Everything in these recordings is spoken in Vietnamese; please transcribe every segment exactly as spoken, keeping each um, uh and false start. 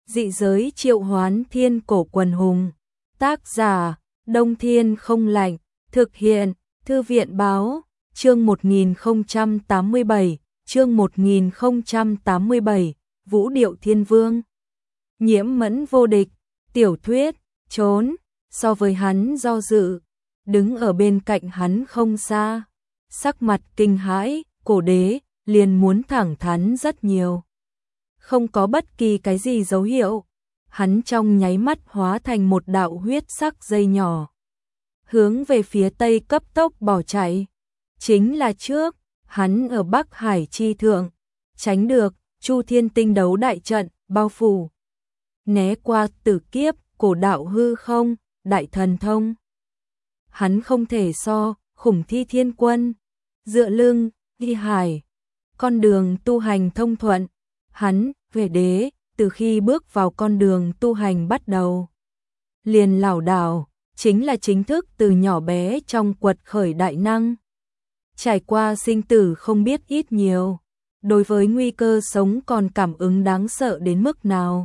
Dị giới triệu hoán thiên cổ quần hùng. Tác giả, Đông Thiên không lạnh. Thực hiện, Thư viện báo, chương một nghìn không trăm tám mươi bảy, chương một nghìn không trăm tám mươi bảy, Vũ điệu thiên vương. Nhiễm Mẫn vô địch, tiểu thuyết, trốn, so với hắn do dự, đứng ở bên cạnh hắn không xa, sắc mặt kinh hãi, cổ đế, liền muốn thẳng thắn rất nhiều. Không có bất kỳ cái gì dấu hiệu, hắn trong nháy mắt hóa thành một đạo huyết sắc dây nhỏ. Hướng về phía tây cấp tốc bỏ chạy. Chính là trước, hắn ở Bắc Hải chi thượng, tránh được, Chu Thiên tinh đấu đại trận, bao phủ. Né qua tử kiếp, cổ đạo hư không, đại thần thông. Hắn không thể so, khủng thi thiên quân, dựa lưng, đi hải. Con đường tu hành thông thuận, hắn, về đế, từ khi bước vào con đường tu hành bắt đầu. Liền lảo đảo, chính là chính thức từ nhỏ bé trong quật khởi đại năng. Trải qua sinh tử không biết ít nhiều, đối với nguy cơ sống còn cảm ứng đáng sợ đến mức nào.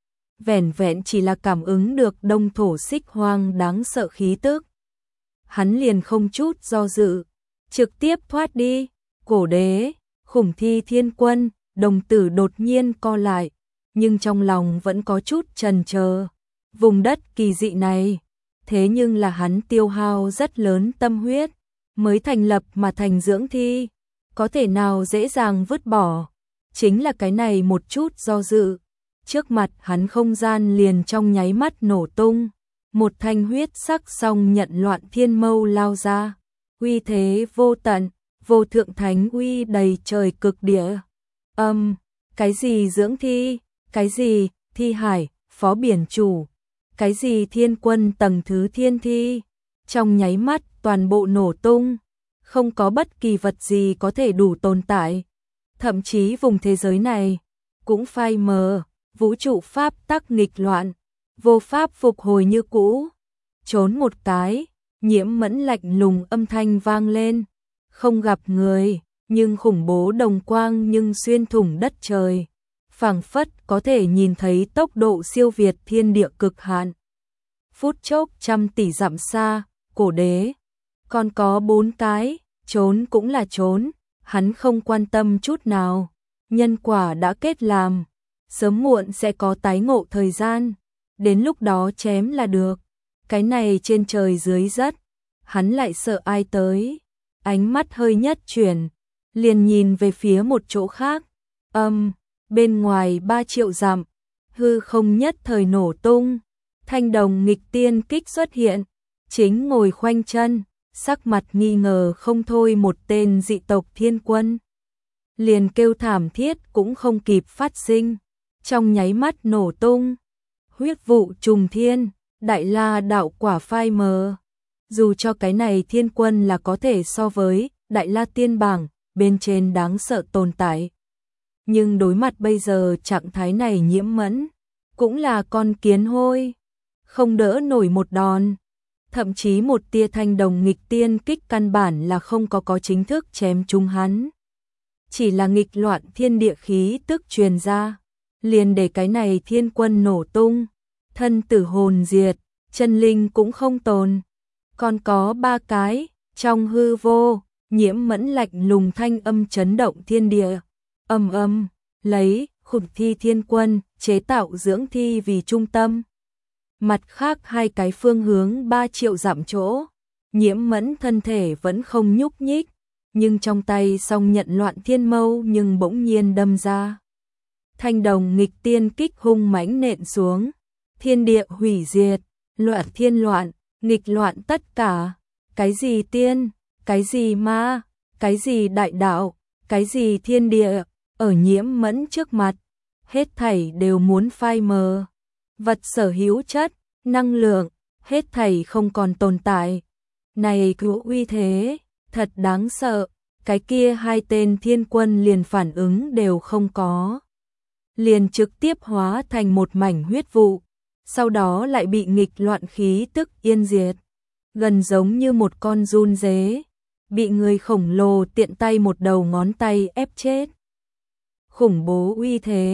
Vẻn vẹn chỉ là cảm ứng được đông thổ xích hoang đáng sợ khí tức. Hắn liền không chút do dự, trực tiếp thoát đi, cổ đế, khủng thi thiên quân, đồng tử đột nhiên co lại, nhưng trong lòng vẫn có chút chần chờ. Vùng đất kỳ dị này, thế nhưng là hắn tiêu hao rất lớn tâm huyết, mới thành lập mà thành dưỡng thi, có thể nào dễ dàng vứt bỏ, chính là cái này một chút do dự. Trước mặt hắn không gian liền trong nháy mắt nổ tung, một thanh huyết sắc song nhận loạn thiên mâu lao ra, uy thế vô tận, vô thượng thánh uy đầy trời cực địa. Âm, um, cái gì dưỡng thi, cái gì thi hải, phó biển chủ, cái gì thiên quân tầng thứ thiên thi, trong nháy mắt toàn bộ nổ tung, không có bất kỳ vật gì có thể đủ tồn tại. Thậm chí vùng thế giới này cũng phai mờ, vũ trụ pháp tắc nghịch loạn, vô pháp phục hồi như cũ. Trốn một cái, Nhiễm Mẫn lạnh lùng âm thanh vang lên, không gặp người, nhưng khủng bố đồng quang nhưng xuyên thủng đất trời, phảng phất có thể nhìn thấy tốc độ siêu việt thiên địa cực hạn. Phút chốc trăm tỷ dặm xa, cổ đế, còn có bốn cái, trốn cũng là trốn, hắn không quan tâm chút nào, nhân quả đã kết làm, sớm muộn sẽ có tái ngộ thời gian, đến lúc đó chém là được. Cái này trên trời dưới đất, hắn lại sợ ai tới, ánh mắt hơi nhất chuyển, liền nhìn về phía một chỗ khác. Âm, um, bên ngoài ba triệu dặm, hư không nhất thời nổ tung, thanh đồng nghịch tiên kích xuất hiện, chính ngồi khoanh chân, sắc mặt nghi ngờ không thôi một tên dị tộc thiên quân. Liền kêu thảm thiết cũng không kịp phát sinh, trong nháy mắt nổ tung, huyết vụ trùng thiên, đại la đạo quả phai mờ. Dù cho cái này thiên quân là có thể so với đại la tiên bảng bên trên đáng sợ tồn tại, nhưng đối mặt bây giờ trạng thái này Nhiễm Mẫn cũng là con kiến hôi, không đỡ nổi một đòn. Thậm chí một tia thanh đồng nghịch tiên kích căn bản là không có có chính thức chém trúng hắn, chỉ là nghịch loạn thiên địa khí tức truyền ra, liền để cái này thiên quân nổ tung, thân tử hồn diệt, chân linh cũng không tồn. Còn có ba cái, trong hư vô, Nhiễm Mẫn lạnh lùng thanh âm chấn động thiên địa. Âm âm, lấy khủng thi thiên quân chế tạo dưỡng thi vì trung tâm. Mặt khác hai cái phương hướng ba triệu dặm chỗ, Nhiễm Mẫn thân thể vẫn không nhúc nhích, nhưng trong tay song nhận loạn thiên mâu nhưng bỗng nhiên đâm ra. Thanh đồng nghịch tiên kích hung mãnh nện xuống, thiên địa hủy diệt, loạn thiên loạn, nghịch loạn tất cả, cái gì tiên, cái gì ma, cái gì đại đạo, cái gì thiên địa, ở Nhiễm Mẫn trước mặt, hết thảy đều muốn phai mờ. Vật sở hữu chất, năng lượng, hết thảy không còn tồn tại. Này cứu uy thế, thật đáng sợ, cái kia hai tên thiên quân liền phản ứng đều không có. Liền trực tiếp hóa thành một mảnh huyết vụ, sau đó lại bị nghịch loạn khí tức yên diệt, gần giống như một con giun dế, bị người khổng lồ tiện tay một đầu ngón tay ép chết. Khủng bố uy thế,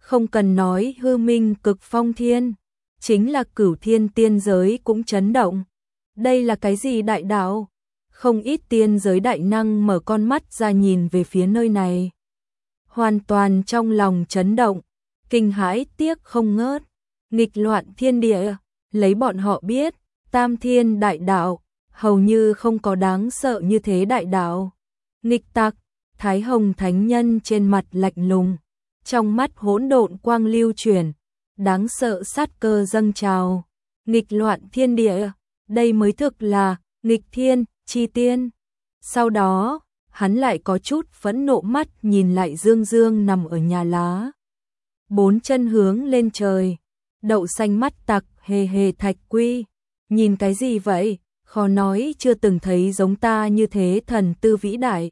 Không cần nói hư minh cực phong thiên, chính là cửu thiên tiên giới cũng chấn động. Đây là cái gì đại đạo? Không ít tiên giới đại năng mở con mắt ra nhìn về phía nơi này. Hoàn toàn trong lòng chấn động, kinh hãi tiếc không ngớt, nghịch loạn thiên địa, lấy bọn họ biết, tam thiên đại đạo, hầu như không có đáng sợ như thế đại đạo. Nghịch tặc, Thái Hồng Thánh Nhân trên mặt lạnh lùng, trong mắt hỗn độn quang lưu chuyển, đáng sợ sát cơ dâng trào, nghịch loạn thiên địa, đây mới thực là nghịch thiên chi tiên. Sau đó, hắn lại có chút phẫn nộ mắt nhìn lại Dương Dương nằm ở nhà lá. Bốn chân hướng lên trời, đậu xanh mắt tặc hề hề Thạch Quy. Nhìn cái gì vậy? Khó nói chưa từng thấy giống ta như thế thần tư vĩ đại.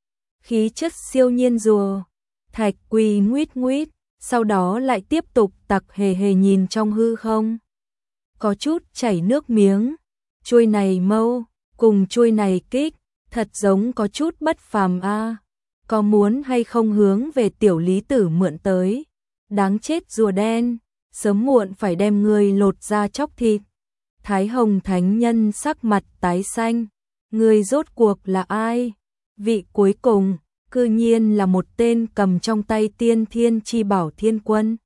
Khí chất siêu nhiên rùa. Thạch Quy nguyết nguyết, sau đó lại tiếp tục tặc hề hề nhìn trong hư không. Có chút chảy nước miếng, chuôi này mâu, cùng chuôi này kích, thật giống có chút bất phàm a. Có muốn hay không hướng về tiểu lý tử mượn tới? Đáng chết rùa đen, sớm muộn phải đem ngươi lột ra chóc thịt. Thái Hồng Thánh Nhân sắc mặt tái xanh, ngươi rốt cuộc là ai? Vị cuối cùng, cư nhiên là một tên cầm trong tay tiên thiên chi bảo thiên quân.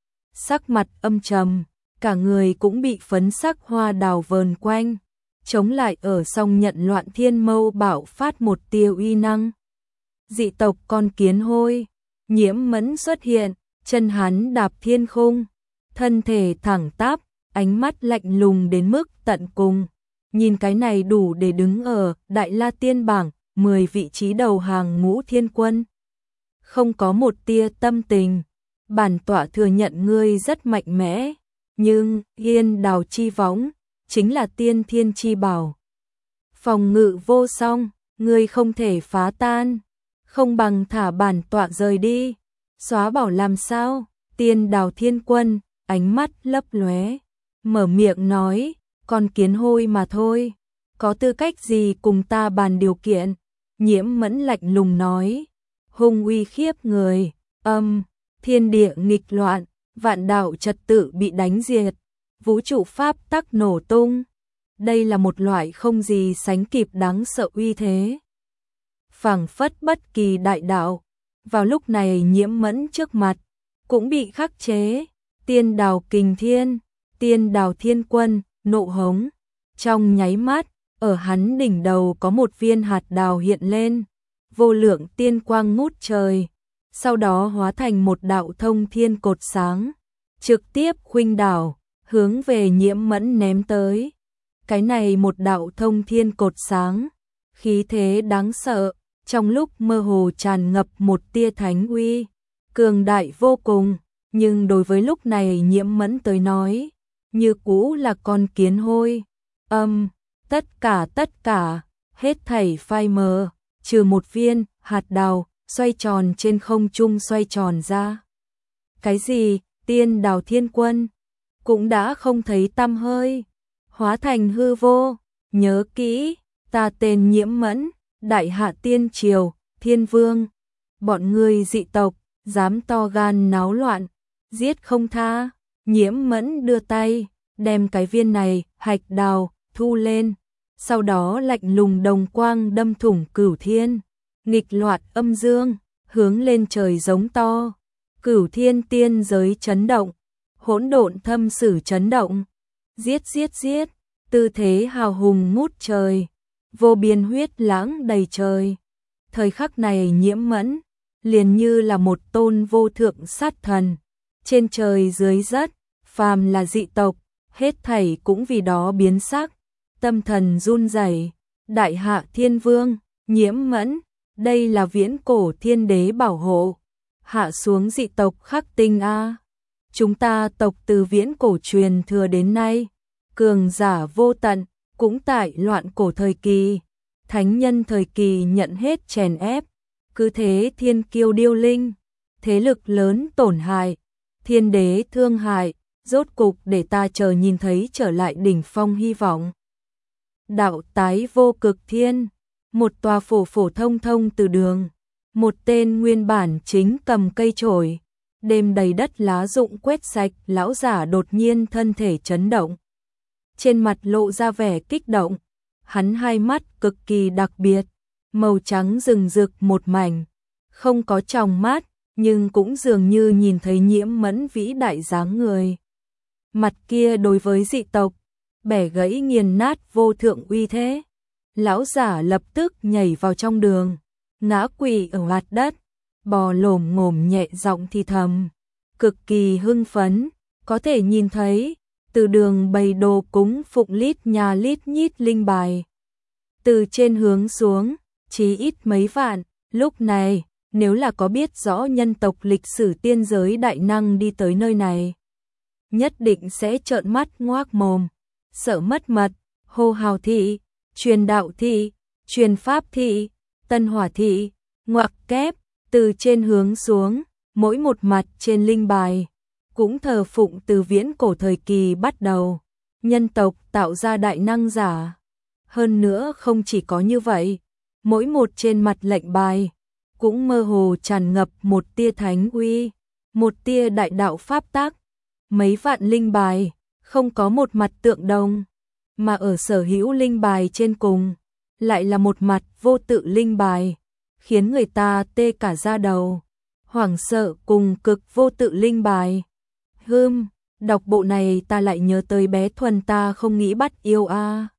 Sắc mặt âm trầm, cả người cũng bị phấn sắc hoa đào vờn quanh, chống lại ở song nhận loạn thiên mâu bảo phát một tia uy năng. Dị tộc con kiến hôi, Nhiễm Mẫn xuất hiện, chân hắn đạp thiên khung, thân thể thẳng tắp, ánh mắt lạnh lùng đến mức tận cùng. Nhìn cái này đủ để đứng ở Đại La Tiên bảng mười vị trí đầu hàng ngũ thiên quân. Không có một tia tâm tình, bản tọa thừa nhận ngươi rất mạnh mẽ, nhưng Yên Đào chi võng chính là tiên thiên chi bảo. Phòng ngự vô song, ngươi không thể phá tan, không bằng thả bản tọa rời đi. Xóa bảo làm sao? Tiên Đào thiên quân, ánh mắt lấp lóe, mở miệng nói, con kiến hôi mà thôi, có tư cách gì cùng ta bàn điều kiện? Nhiễm Mẫn lạnh lùng nói, hung uy khiếp người, âm, thiên địa nghịch loạn, vạn đạo trật tự bị đánh diệt, vũ trụ pháp tắc nổ tung. Đây là một loại không gì sánh kịp đáng sợ uy thế. Phảng phất bất kỳ đại đạo, vào lúc này Nhiễm Mẫn trước mặt, cũng bị khắc chế. Tiên Đào kình thiên, Tiên Đào thiên quân, nộ hống. Trong nháy mắt, ở hắn đỉnh đầu có một viên hạt đào hiện lên, vô lượng tiên quang ngút trời, sau đó hóa thành một đạo thông thiên cột sáng, trực tiếp khuynh đảo, hướng về Nhiễm Mẫn ném tới. Cái này một đạo thông thiên cột sáng, khí thế đáng sợ, trong lúc mơ hồ tràn ngập một tia thánh uy, cường đại vô cùng, nhưng đối với lúc này Nhiễm Mẫn tới nói, như cũ là con kiến hôi. Âm, tất cả tất cả, hết thảy phai mờ, trừ một viên hạt đào xoay tròn trên không trung xoay tròn ra. Cái gì? Tiên Đào thiên quân cũng đã không thấy tăm hơi, hóa thành hư vô. Nhớ kỹ, ta tên Nhiễm Mẫn, Đại Hạ Tiên Triều, Thiên Vương. Bọn ngươi dị tộc, dám to gan náo loạn, giết không tha. Nhiễm Mẫn đưa tay, đem cái viên này, hạch đào, thu lên. Sau đó lạnh lùng đồng quang đâm thủng cửu thiên. Nghịch loạn âm dương, hướng lên trời giống to. Cửu thiên tiên giới chấn động, hỗn độn thâm sử chấn động. Giết giết giết, tư thế hào hùng ngút trời, vô biên huyết lãng đầy trời. Thời khắc này Nhiễm Mẫn, liền như là một tôn vô thượng sát thần. Trên trời dưới đất, phàm là dị tộc, hết thảy cũng vì đó biến sắc. Tâm thần run rẩy. Đại Hạ Thiên Vương, Nhiễm Mẫn, đây là viễn cổ thiên đế bảo hộ. Hạ xuống dị tộc khắc tinh a. Chúng ta tộc từ viễn cổ truyền thừa đến nay, cường giả vô tận, cũng tại loạn cổ thời kỳ, thánh nhân thời kỳ nhận hết chèn ép, cứ thế thiên kiêu điêu linh, thế lực lớn tổn hại, thiên đế thương hại, rốt cục để ta chờ nhìn thấy trở lại đỉnh phong hy vọng. Đạo tái vô cực thiên, một tòa phổ phổ thông thông từ đường, một tên nguyên bản chính cầm cây chổi, đêm đầy đất lá rụng quét sạch, lão giả đột nhiên thân thể chấn động. Trên mặt lộ ra vẻ kích động, hắn hai mắt cực kỳ đặc biệt, màu trắng rừng rực một mảnh, không có tròng mắt, nhưng cũng dường như nhìn thấy Nhiễm Mẫn vĩ đại dáng người. Mặt kia đối với dị tộc, bẻ gãy nghiền nát vô thượng uy thế. Lão giả lập tức nhảy vào trong đường, ngã quỵ ở mặt đất, bò lổm ngổm nhẹ giọng thì thầm, cực kỳ hưng phấn, có thể nhìn thấy, từ đường bày đồ cúng phụng lít nhà lít nhít linh bài. Từ trên hướng xuống, chí ít mấy vạn, lúc này, nếu là có biết rõ nhân tộc lịch sử tiên giới đại năng đi tới nơi này, nhất định sẽ trợn mắt ngoác mồm, sợ mất mật, hô hào thị, truyền đạo thị, truyền pháp thị, tân hỏa thị, ngoặc kép, từ trên hướng xuống, mỗi một mặt trên linh bài, cũng thờ phụng từ viễn cổ thời kỳ bắt đầu, nhân tộc tạo ra đại năng giả. Hơn nữa không chỉ có như vậy, mỗi một trên mặt lệnh bài, cũng mơ hồ tràn ngập một tia thánh uy, một tia đại đạo pháp tắc. Mấy vạn linh bài, không có một mặt tượng đồng, mà ở sở hữu linh bài trên cùng, lại là một mặt vô tự linh bài, khiến người ta tê cả da đầu, hoảng sợ cùng cực vô tự linh bài. Hừm, đọc bộ này ta lại nhớ tới bé Thuần ta không nghĩ bắt yêu a. À.